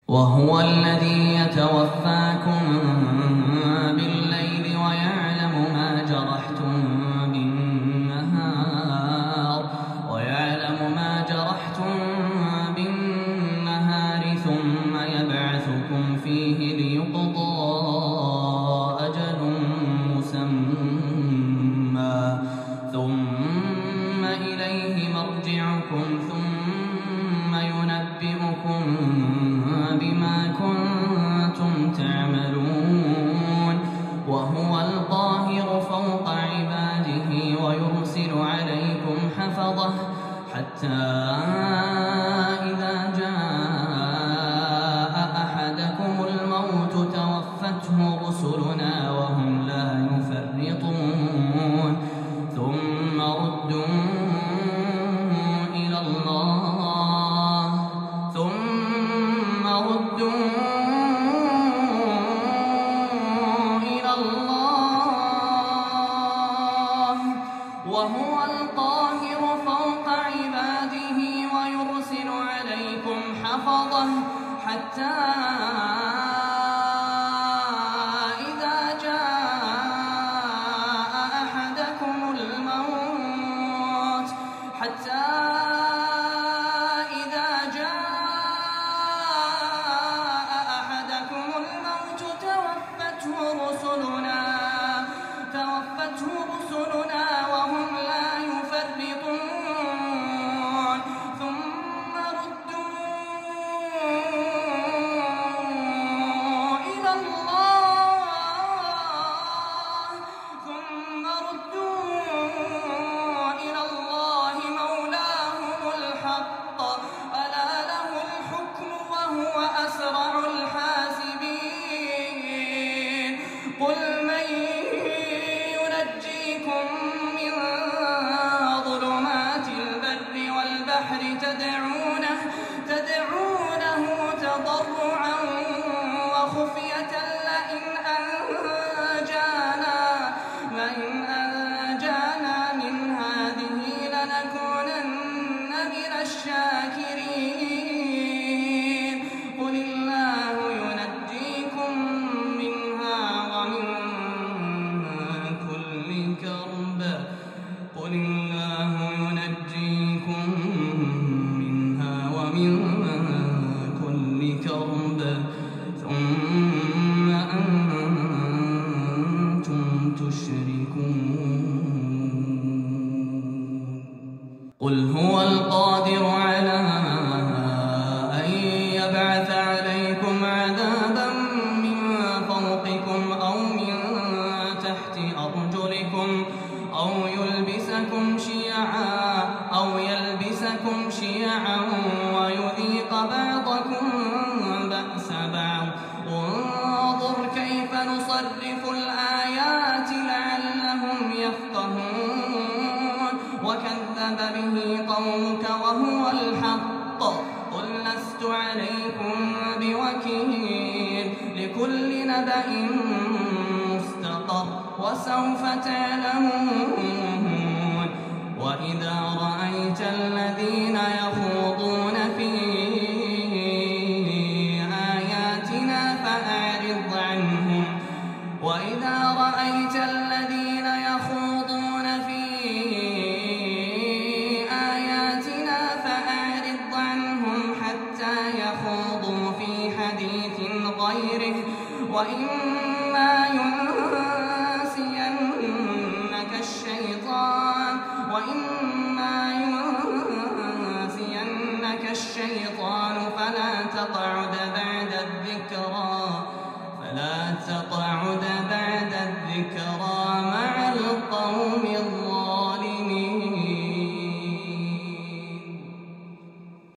وهو الذي يتوفاكم بالليل ويعلم ما جرحتم بالنهار ثم يبعثكم فيه ليقضى أجل مسمى ثم إليه مرجعكم ثم ينبئكم بما كنتم تعملون وهو القاهر فوق عباده ويرسل عليكم حفظه حتى إذا جاء أحدكم الموت توفته رسلنا وهم لا يفرطون ثم ردوا إلى الله وهو القاهر فوق عباده ويرسل عليكم حفظه حتى إذا جاء أحدكم الموت توفته رسلنا وهم لا يفرطون ثم ردوا إلى الله مولاهم الحق ألا له الحكم وهو أسرع الحاسبين قل من ينجيكم من ظلمات البر والبحر تدعونه تضرعا وخفية لئن أنجانا من هذه لنكونن من الشاكرين قل الله ينجيكم منها ومن كل كرب ثم أنتم تشركون قل هو القادر على أن يبعث عليكم عذابا من فوقكم أو من تحت أرجلكم أو يلبسكم شيعا ويذيق بعضكم بأس بعض انظر كيف نصرف الآيات لعلهم يفقهون وكذب به قومك وهو الحق قل لست عليكم بوكيل لكل نبأ مستقر وسوف تعلمون وإذا رأيت الذين يخوضون في آياتنا فأعرض عنهم حتى يخوضوا في حديث غيره وإما ينسينك الشيطان فلا تقعد